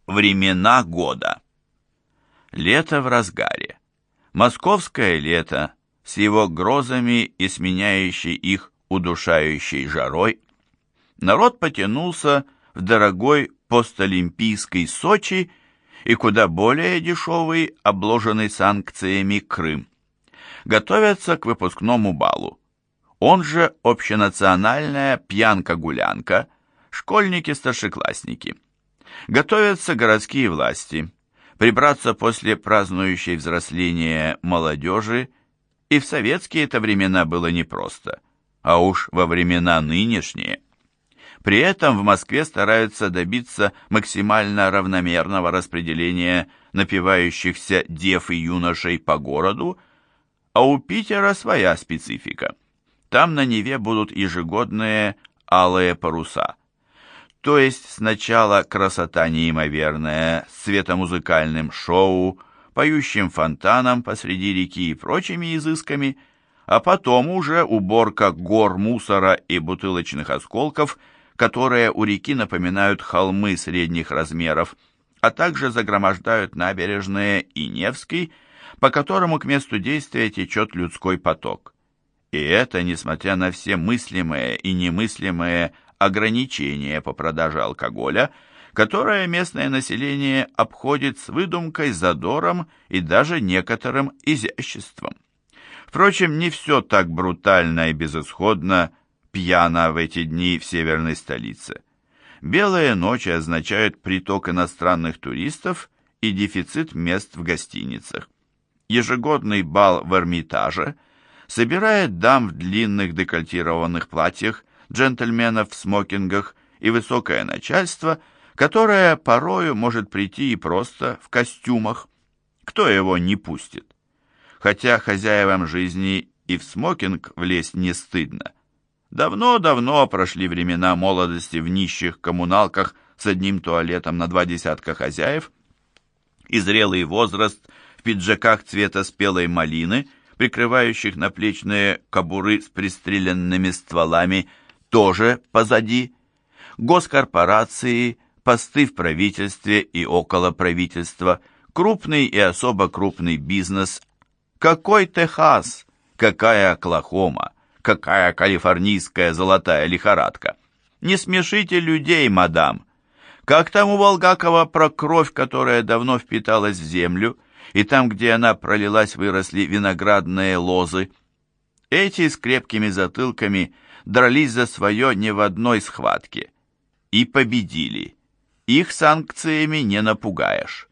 Времена года. Лето в разгаре. Московское лето с его грозами и сменяющей их удушающей жарой. Народ потянулся в дорогой постолимпийский Сочи и куда более дешевый, обложенный санкциями Крым. Готовятся к выпускному балу. Он же общенациональная пьянка-гулянка, школьники-старшеклассники. Готовятся городские власти. Прибраться после празднующей взросления молодежи и в советские-то времена было непросто, а уж во времена нынешние. При этом в Москве стараются добиться максимально равномерного распределения напивающихся дев и юношей по городу, а у Питера своя специфика. Там на Неве будут ежегодные алые паруса. То есть сначала красота неимоверная с светомузыкальным шоу, поющим фонтаном посреди реки и прочими изысками, а потом уже уборка гор мусора и бутылочных осколков, которые у реки напоминают холмы средних размеров, а также загромождают набережные и Невский, по которому к месту действия течет людской поток. И это несмотря на все мыслимые и немыслимые ограничения по продаже алкоголя, которое местное население обходит с выдумкой, задором и даже некоторым изяществом. Впрочем, не все так брутально и безысходно пьяно в эти дни в северной столице. Белые ночи означают приток иностранных туристов и дефицит мест в гостиницах. Ежегодный бал в Эрмитаже собирает дам в длинных декольтированных платьях, джентльменов в смокингах и высокое начальство, которое порою может прийти и просто в костюмах. Кто его не пустит? Хотя хозяевам жизни и в смокинг влезть не стыдно. Давно-давно прошли времена молодости в нищих коммуналках с одним туалетом на 20 хозяев, и зрелый возраст в пиджаках цвета спелой малины, прикрывающих наплечные кобуры с пристреленными стволами, тоже позади. Госкорпорации, посты в правительстве и около правительства, крупный и особо крупный бизнес. Какой Техас, какая Оклахома, какая калифорнийская золотая лихорадка. Не смешите людей, мадам. Как там у Булгакова про кровь, которая давно впиталась в землю, и там, где она пролилась, выросли виноградные лозы. Эти с крепкими затылками дрались за свое не в одной схватке. И победили. Их санкциями не напугаешь.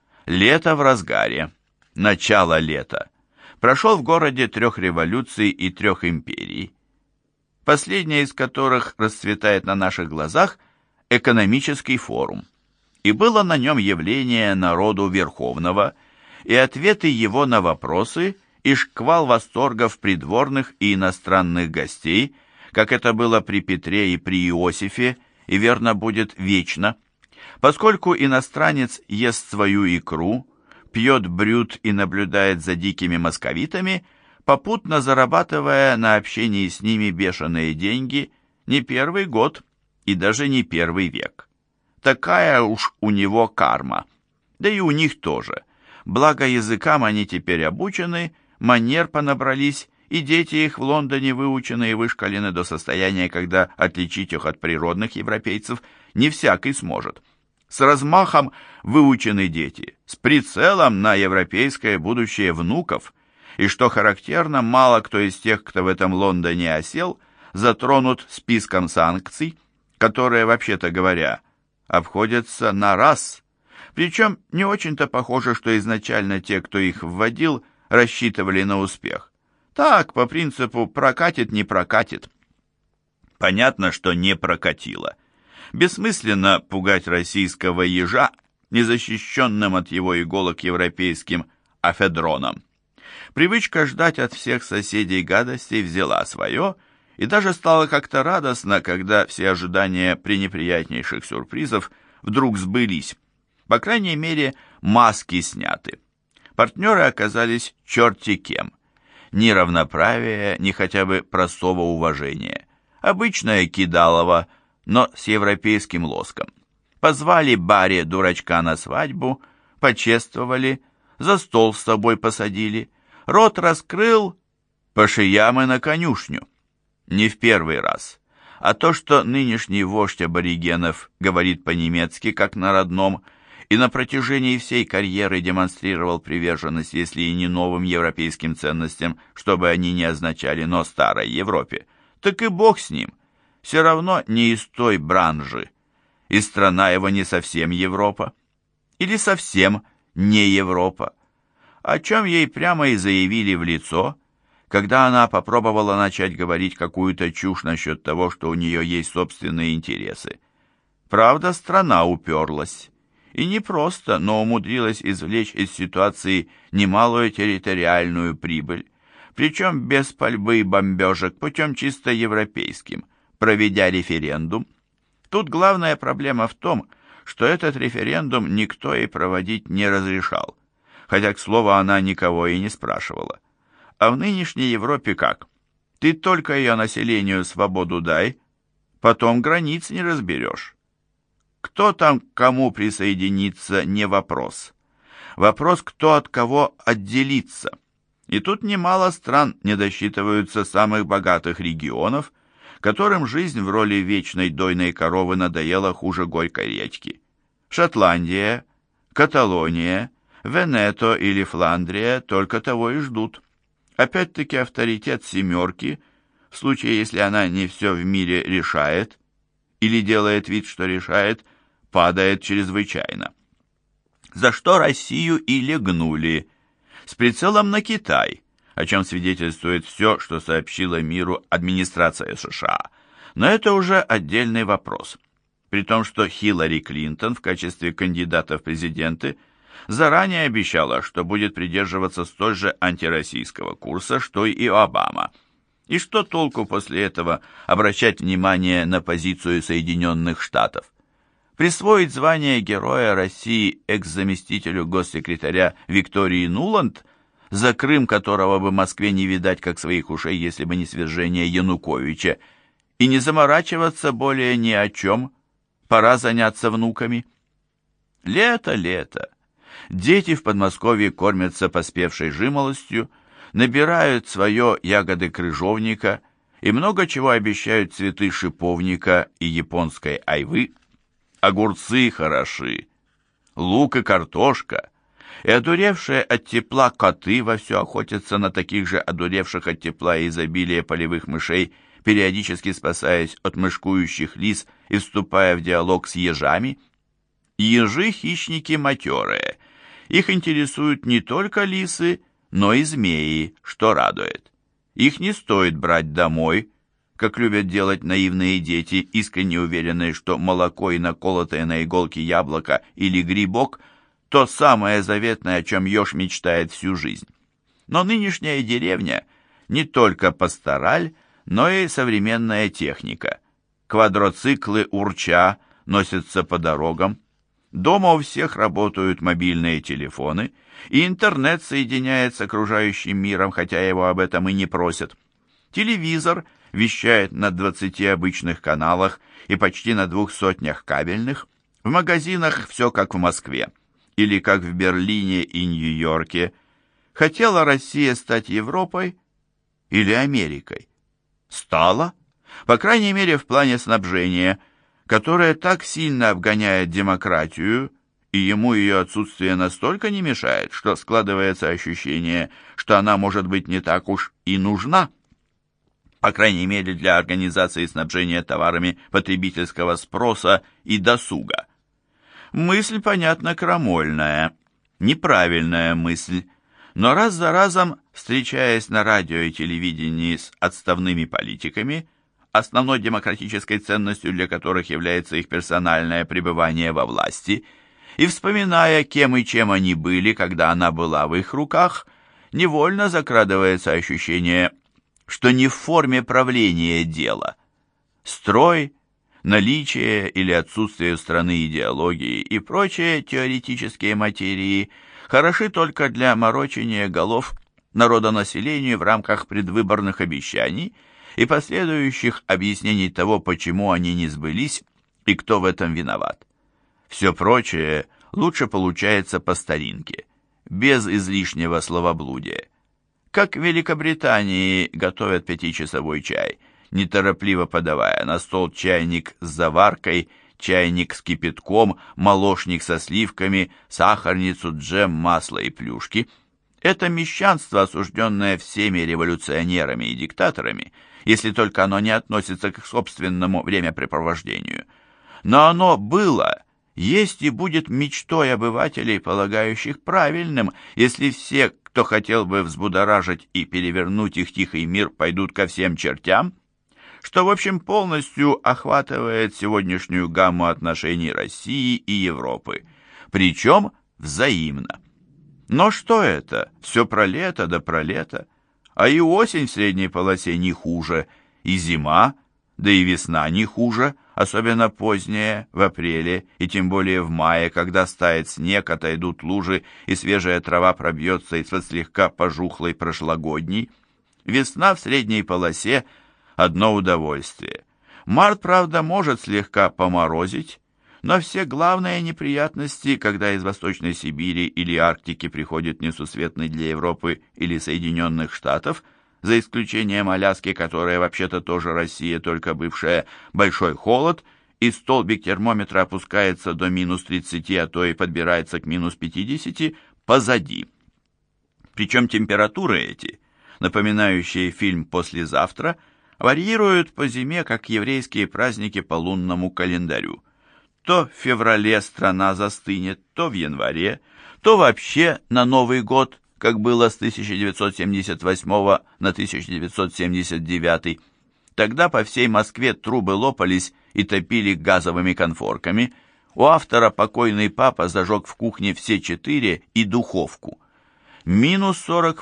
Лето в разгаре. Начало лета. Прошел в городе 3 революций и 3 империй. Последняя из которых расцветает на наших глазах экономический форум. И было на нем явление народу верховного, и ответы его на вопросы, и шквал восторгов придворных и иностранных гостей, как это было при Петре и при Иосифе, и верно будет вечно. Поскольку иностранец ест свою икру, пьет брют и наблюдает за дикими московитами, попутно зарабатывая на общении с ними бешеные деньги, не первый год и даже не первый век. Такая уж у него карма. Да и у них тоже. Благо языкам они теперь обучены, манер понабрались, и дети их в Лондоне выучены и вышкалены до состояния, когда отличить их от природных европейцев не всякий сможет. С размахом выучены дети, с прицелом на европейское будущее внуков, и, что характерно, мало кто из тех, кто в этом Лондоне осел, затронут списком санкций, которые, вообще-то говоря, обходятся на раз. Причем не очень-то похоже, что изначально те, кто их вводил, рассчитывали на успех. Так, по принципу «прокатит, не прокатит». Понятно, что не прокатило. Бессмысленно пугать российского ежа, незащищенным от его иголок европейским афедроном. Привычка ждать от всех соседей гадостей взяла свое, и даже стало как-то радостно, когда все ожидания пренеприятнейших сюрпризов вдруг сбылись. По крайней мере, маски сняты. Партнеры оказались черти кем. Ни равноправия, ни хотя бы простого уважения. Обычное кидалово, но с европейским лоском. Позвали баре дурачка на свадьбу, почествовали, за стол с собой посадили, рот раскрыл, по шиям и на конюшню. Не в первый раз. А то, что нынешний вождь аборигенов говорит по-немецки, как на родном, и на протяжении всей карьеры демонстрировал приверженность, если и не новым европейским ценностям, чтобы они не означали, но старой Европе, так и бог с ним. Все равно не из той бранжи, и страна его не совсем Европа, или совсем не Европа, о чем ей прямо и заявили в лицо, когда она попробовала начать говорить какую-то чушь насчет того, что у нее есть собственные интересы. Правда, страна уперлась. И не просто, но умудрилась извлечь из ситуации немалую территориальную прибыль, причем без пальбы и бомбежек, путем чисто европейским, проведя референдум. Тут главная проблема в том, что этот референдум никто ей проводить не разрешал, хотя, к слову, она никого и не спрашивала. А в нынешней Европе как? Ты только ее населению свободу дай, потом границ не разберешь. Кто там к кому присоединится, не вопрос. Вопрос, кто от кого отделится. И тут немало стран не досчитываются самых богатых регионов, которым жизнь в роли вечной дойной коровы надоела хуже горькой редьки. Шотландия, Каталония, Венето или Фландрия только того и ждут. Опять-таки авторитет «семерки», в случае, если она не все в мире решает, или делает вид, что решает, падает чрезвычайно. За что Россию и легнули, с прицелом на Китай, о чем свидетельствует все, что сообщила миру администрация США. Но это уже отдельный вопрос. При том, что Хиллари Клинтон в качестве кандидата в президенты заранее обещала, что будет придерживаться столь же антироссийского курса, что и Обама. И что толку после этого обращать внимание на позицию Соединенных Штатов? Присвоить звание Героя России экс-заместителю госсекретаря Виктории Нуланд, за Крым которого бы Москве не видать как своих ушей, если бы не свержение Януковича, и не заморачиваться более ни о чем, пора заняться внуками. Лето, лето. Дети в Подмосковье кормятся поспевшей жимолостью, набирают свое ягоды крыжовника и много чего обещают цветы шиповника и японской айвы. Огурцы хороши, лук и картошка, и одуревшие от тепла коты вовсю охотятся на таких же одуревших от тепла и изобилия полевых мышей, периодически спасаясь от мышкующих лис и вступая в диалог с ежами. Ежи — хищники матерые. Их интересуют не только лисы, но и змеи, что радует. Их не стоит брать домой, как любят делать наивные дети, искренне уверенные, что молоко и наколотое на иголке яблоко или грибок – то самое заветное, о чем еж мечтает всю жизнь. Но нынешняя деревня не только пастораль, но и современная техника. Квадроциклы урча носятся по дорогам. Дома у всех работают мобильные телефоны, и интернет соединяет с окружающим миром, хотя его об этом и не просят. Телевизор вещает на 20 обычных каналах и почти на 200 кабельных. В магазинах все как в Москве, или как в Берлине и Нью-Йорке. Хотела Россия стать Европой или Америкой? Стала, по крайней мере в плане снабжения, которое так сильно обгоняет демократию, и ему ее отсутствие настолько не мешает, что складывается ощущение, что она, может быть, не так уж и нужна. По крайней мере для организации снабжения товарами потребительского спроса и досуга. Мысль, понятно, крамольная, неправильная мысль, но раз за разом, встречаясь на радио и телевидении с отставными политиками, основной демократической ценностью для которых является их персональное пребывание во власти, и вспоминая, кем и чем они были, когда она была в их руках, невольно закрадывается ощущение, что не в форме правления дело. Строй, наличие или отсутствие у страны идеологии и прочие теоретические материи хороши только для морочения голов народонаселению в рамках предвыборных обещаний и последующих объяснений того, почему они не сбылись и кто в этом виноват. Все прочее лучше получается по старинке, без излишнего словоблудия. Как в Великобритании готовят 5-часовой чай, неторопливо подавая на стол чайник с заваркой, чайник с кипятком, молочник со сливками, сахарницу, джем, масло и плюшки. Это мещанство, осужденное всеми революционерами и диктаторами, если только оно не относится к их собственному времяпрепровождению. Но оно было, есть и будет мечтой обывателей, полагающих правильным, если все, кто хотел бы взбудоражить и перевернуть их тихий мир, пойдут ко всем чертям, что, в общем, полностью охватывает сегодняшнюю гамму отношений России и Европы, причем взаимно. Но что это? Все про лето да про лето. А и осень в средней полосе не хуже, и зима, да и весна не хуже, особенно поздняя, в апреле, и тем более в мае, когда стает снег, отойдут лужи, и свежая трава пробьется из-под слегка пожухлой прошлогодней. Весна в средней полосе – одно удовольствие. Март, правда, может слегка поморозить, но все главные неприятности, когда из Восточной Сибири или Арктики приходит несусветный для Европы или Соединенных Штатов, за исключением Аляски, которая вообще-то тоже Россия, только бывшая, большой холод, и столбик термометра опускается до минус 30, а то и подбирается к минус 50, позади. Причем температуры эти, напоминающие фильм «Послезавтра», варьируют по зиме, как еврейские праздники по лунному календарю. То в феврале страна застынет, то в январе, то вообще на Новый год, как было с 1978 на 1979. Тогда по всей Москве трубы лопались и топили газовыми конфорками. У автора покойный папа зажег в кухне все 4 и духовку. Минус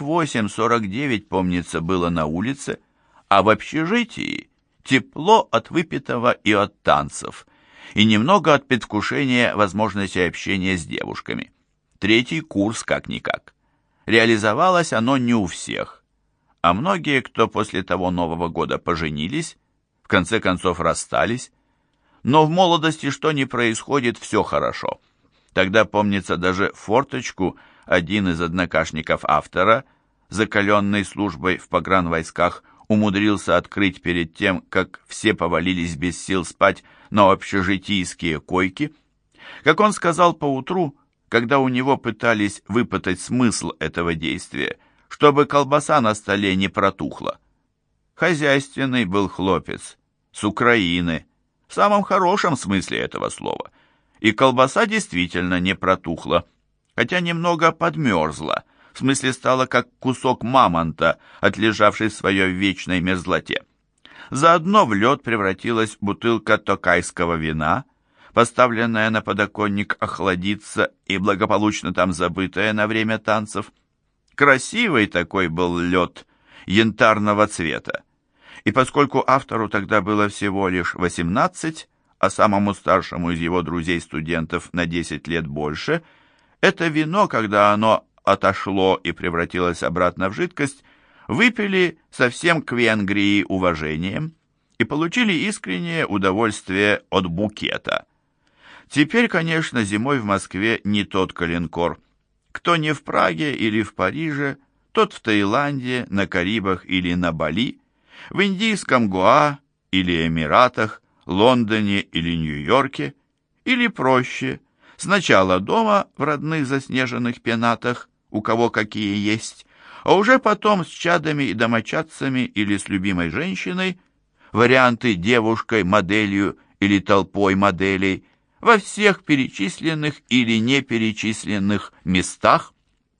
48-49, помнится, было на улице, а в общежитии тепло от выпитого и от танцев, и немного от предвкушения возможности общения с девушками. 3-й курс как-никак. Реализовалось оно не у всех, а многие, кто после того Нового года поженились, в конце концов расстались. Но в молодости что ни происходит, все хорошо. Тогда, помнится, даже форточку один из однокашников автора, закаленный службой в погранвойсках, умудрился открыть перед тем, как все повалились без сил спать на общежитийские койки. Как он сказал поутру, когда у него пытались выпытать смысл этого действия, чтобы колбаса на столе не протухла. Хозяйственный был хлопец, с Украины, в самом хорошем смысле этого слова. И колбаса действительно не протухла, хотя немного подмерзла, в смысле стала как кусок мамонта, отлежавший в своей вечной мерзлоте. Заодно в лед превратилась бутылка токайского вина, поставленная на подоконник охладиться и благополучно там забытая на время танцев. Красивый такой был лед, янтарного цвета. И поскольку автору тогда было всего лишь 18, а самому старшему из его друзей-студентов на 10 лет больше, это вино, когда оно отошло и превратилось обратно в жидкость, выпили совсем к Венгрии уважением и получили искреннее удовольствие от букета. Теперь, конечно, зимой в Москве не тот калинкор. Кто не в Праге или в Париже, тот в Таиланде, на Карибах или на Бали, в индийском Гоа или Эмиратах, Лондоне или Нью-Йорке, или проще, сначала дома в родных заснеженных пенатах, у кого какие есть, а уже потом с чадами и домочадцами или с любимой женщиной, варианты девушкой, моделью или толпой моделей, во всех перечисленных или не перечисленных местах.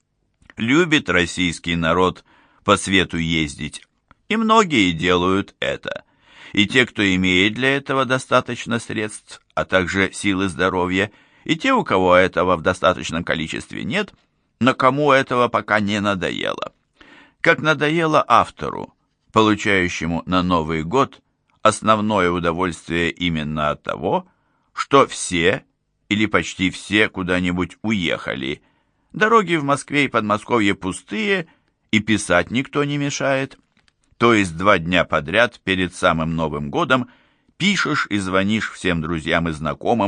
Любит российский народ по свету ездить, и многие делают это. И те, кто имеет для этого достаточно средств, а также силы здоровья, и те, у кого этого в достаточном количестве нет, но кому этого пока не надоело. Как надоело автору, получающему на Новый год основное удовольствие именно от того, что все или почти все куда-нибудь уехали. Дороги в Москве и Подмосковье пустые, и писать никто не мешает. То есть 2 дня подряд перед самым Новым годом пишешь и звонишь всем друзьям и знакомым,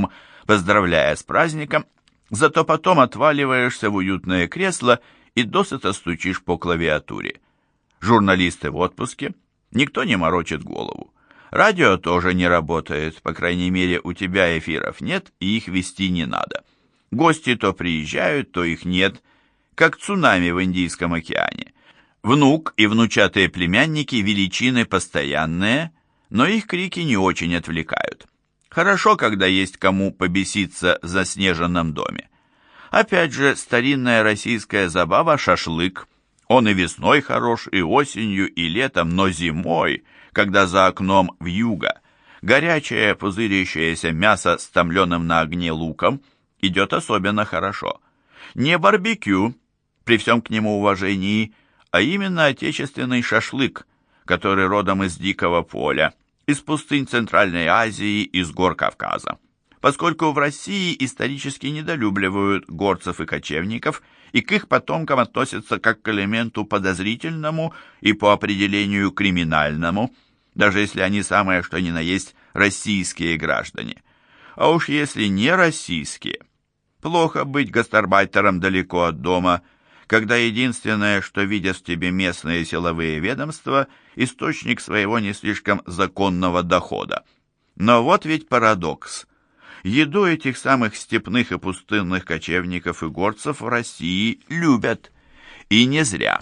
поздравляя с праздником, зато потом отваливаешься в уютное кресло и досыта стучишь по клавиатуре. Журналисты в отпуске, никто не морочит голову. Радио тоже не работает, по крайней мере, у тебя эфиров нет, и их вести не надо. Гости то приезжают, то их нет, как цунами в Индийском океане. Внук и внучатые племянники величины постоянные, но их крики не очень отвлекают. Хорошо, когда есть кому побеситься в заснеженном доме. Опять же, старинная российская забава — шашлык. Он и весной хорош, и осенью, и летом, но зимой, когда за окном вьюга, горячее пузырящееся мясо с томленым на огне луком идет особенно хорошо. Не барбекю, при всем к нему уважении, а именно отечественный шашлык, который родом из дикого поля, из пустынь Центральной Азии, из гор Кавказа. Поскольку в России исторически недолюбливают горцев и кочевников, и к их потомкам относятся как к элементу подозрительному и по определению криминальному, даже если они самое что ни на есть российские граждане. А уж если не российские, плохо быть гастарбайтером далеко от дома, когда единственное, что видят в тебе местные силовые ведомства, источник своего не слишком законного дохода. Но вот ведь парадокс. Еду этих самых степных и пустынных кочевников и горцев в России любят. И не зря.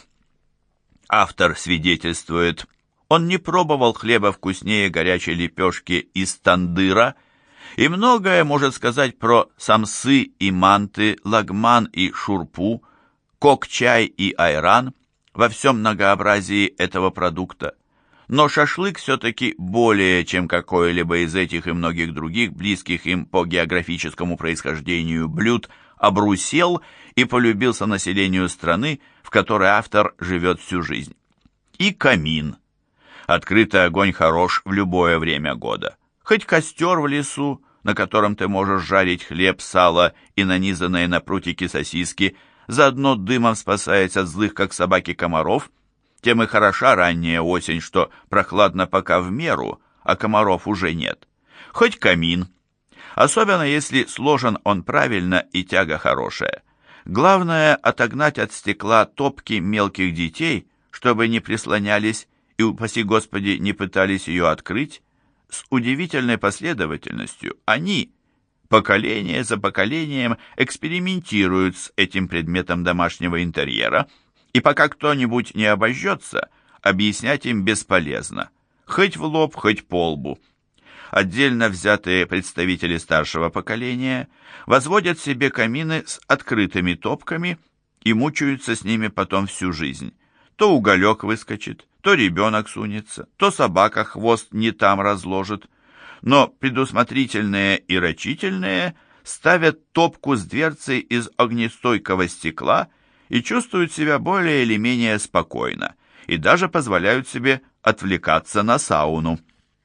Автор свидетельствует, он не пробовал хлеба вкуснее горячей лепешки из тандыра, и многое может сказать про самсы и манты, лагман и шурпу, кок-чай и айран во всем многообразии этого продукта. Но шашлык все-таки более, чем какое-либо из этих и многих других близких им по географическому происхождению блюд, обрусел и полюбился населению страны, в которой автор живет всю жизнь. И камин. Открытый огонь хорош в любое время года. Хоть костер в лесу, на котором ты можешь жарить хлеб, сало и нанизанные на прутики сосиски, заодно дымом спасаясь от злых, как собаки, комаров, тем и хороша ранняя осень, что прохладно пока в меру, а комаров уже нет. Хоть камин. Особенно если сложен он правильно и тяга хорошая. Главное — отогнать от стекла топки мелких детей, чтобы не прислонялись и, упаси Господи, не пытались ее открыть. С удивительной последовательностью они, поколение за поколением, экспериментируют с этим предметом домашнего интерьера, и пока кто-нибудь не обожжется, объяснять им бесполезно, хоть в лоб, хоть по лбу. Отдельно взятые представители старшего поколения возводят себе камины с открытыми топками и мучаются с ними потом всю жизнь. То уголек выскочит, то ребенок сунется, то собака хвост не там разложит. Но предусмотрительные и рачительные ставят топку с дверцей из огнестойкого стекла и чувствуют себя более или менее спокойно, и даже позволяют себе отвлекаться на сауну.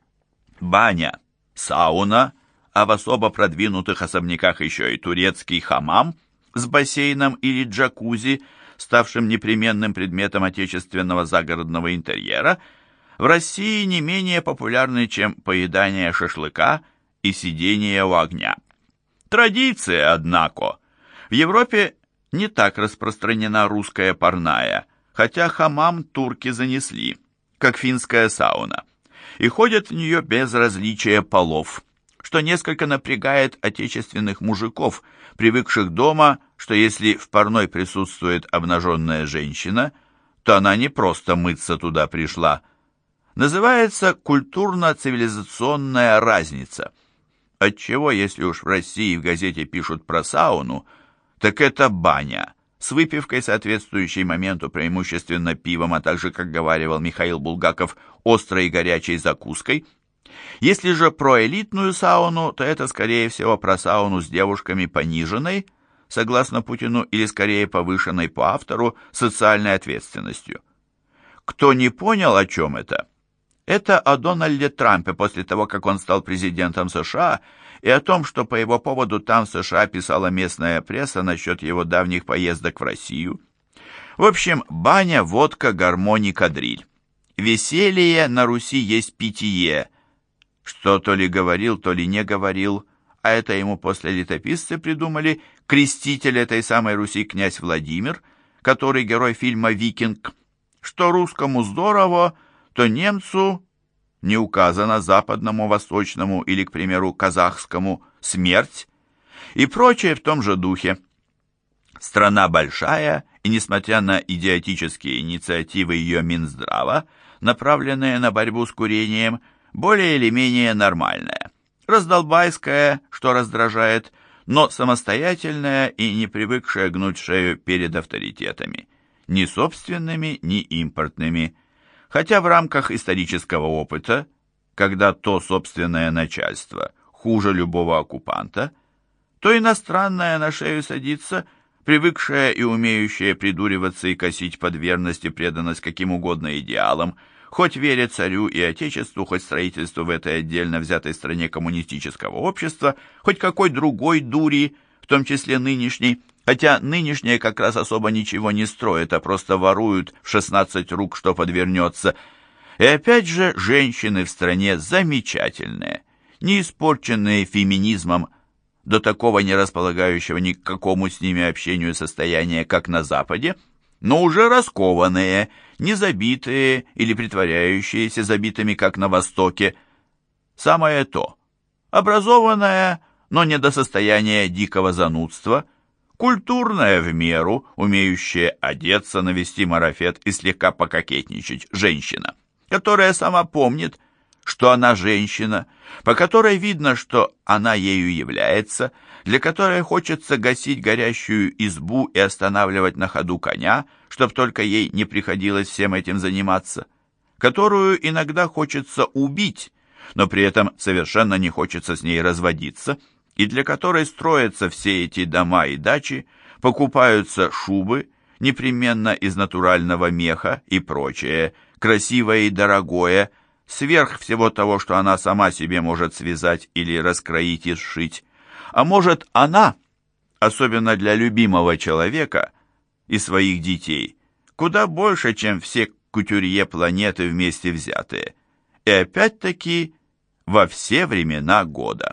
Баня, сауна, а в особо продвинутых особняках еще и турецкий хамам с бассейном или джакузи, ставшим непременным предметом отечественного загородного интерьера, в России не менее популярны, чем поедание шашлыка и сидение у огня. Традиция, однако. В Европе не так распространена русская парная, хотя хамам турки занесли, как финская сауна, и ходят в нее без различия полов, что несколько напрягает отечественных мужиков, привыкших дома, что если в парной присутствует обнаженная женщина, то она не просто мыться туда пришла. Называется культурно-цивилизационная разница. Отчего, если уж в России в газете пишут про сауну, так это баня, с выпивкой, соответствующей моменту преимущественно пивом, а также, как говаривал Михаил Булгаков, острой и горячей закуской. Если же про элитную сауну, то это, скорее всего, про сауну с девушками пониженной, согласно Путину, или скорее повышенной по автору, социальной ответственностью. Кто не понял, о чем это? Это о Дональде Трампе после того, как он стал президентом США, и о том, что по его поводу там в США писала местная пресса насчет его давних поездок в Россию. В общем, баня, водка, гармоника, дриль. Веселье на Руси есть питье. Что то ли говорил, то ли не говорил а это ему после летописцы придумали, креститель этой самой Руси князь Владимир, который герой фильма «Викинг», что русскому здорово, то немцу не указано, западному, восточному или, к примеру, казахскому смерть и прочее в том же духе. Страна большая, и несмотря на идиотические инициативы ее Минздрава, направленные на борьбу с курением, более или менее нормальная. Раздолбайская, что раздражает, но самостоятельная и не привыкшая гнуть шею перед авторитетами, ни собственными, ни импортными, хотя в рамках исторического опыта, когда то собственное начальство хуже любого оккупанта, то иностранное на шею садится, привыкшая и умеющая придуриваться и косить под верность и преданность каким угодно идеалам, хоть веря царю и отечеству, хоть строительству в этой отдельно взятой стране коммунистического общества, хоть какой другой дури, в том числе нынешней, хотя нынешние как раз особо ничего не строят, а просто воруют в 16 рук, что подвернется. И опять же, женщины в стране замечательные, не испорченные феминизмом, до такого не располагающего ни к какому с ними общению состояния, как на Западе, но уже раскованные, не забитые или притворяющиеся забитыми, как на Востоке. Самое то. Образованная, но не до состояния дикого занудства, культурная в меру, умеющая одеться, навести марафет и слегка пококетничать женщина, которая сама помнит, что она женщина, по которой видно, что она ею является, для которой хочется гасить горящую избу и останавливать на ходу коня, чтоб только ей не приходилось всем этим заниматься, которую иногда хочется убить, но при этом совершенно не хочется с ней разводиться, и для которой строятся все эти дома и дачи, покупаются шубы, непременно из натурального меха и прочее, красивое и дорогое, сверх всего того, что она сама себе может связать или раскроить и сшить. А может, она, особенно для любимого человека и своих детей, куда больше, чем все кутюрье планеты вместе взятые. И опять-таки во все времена года.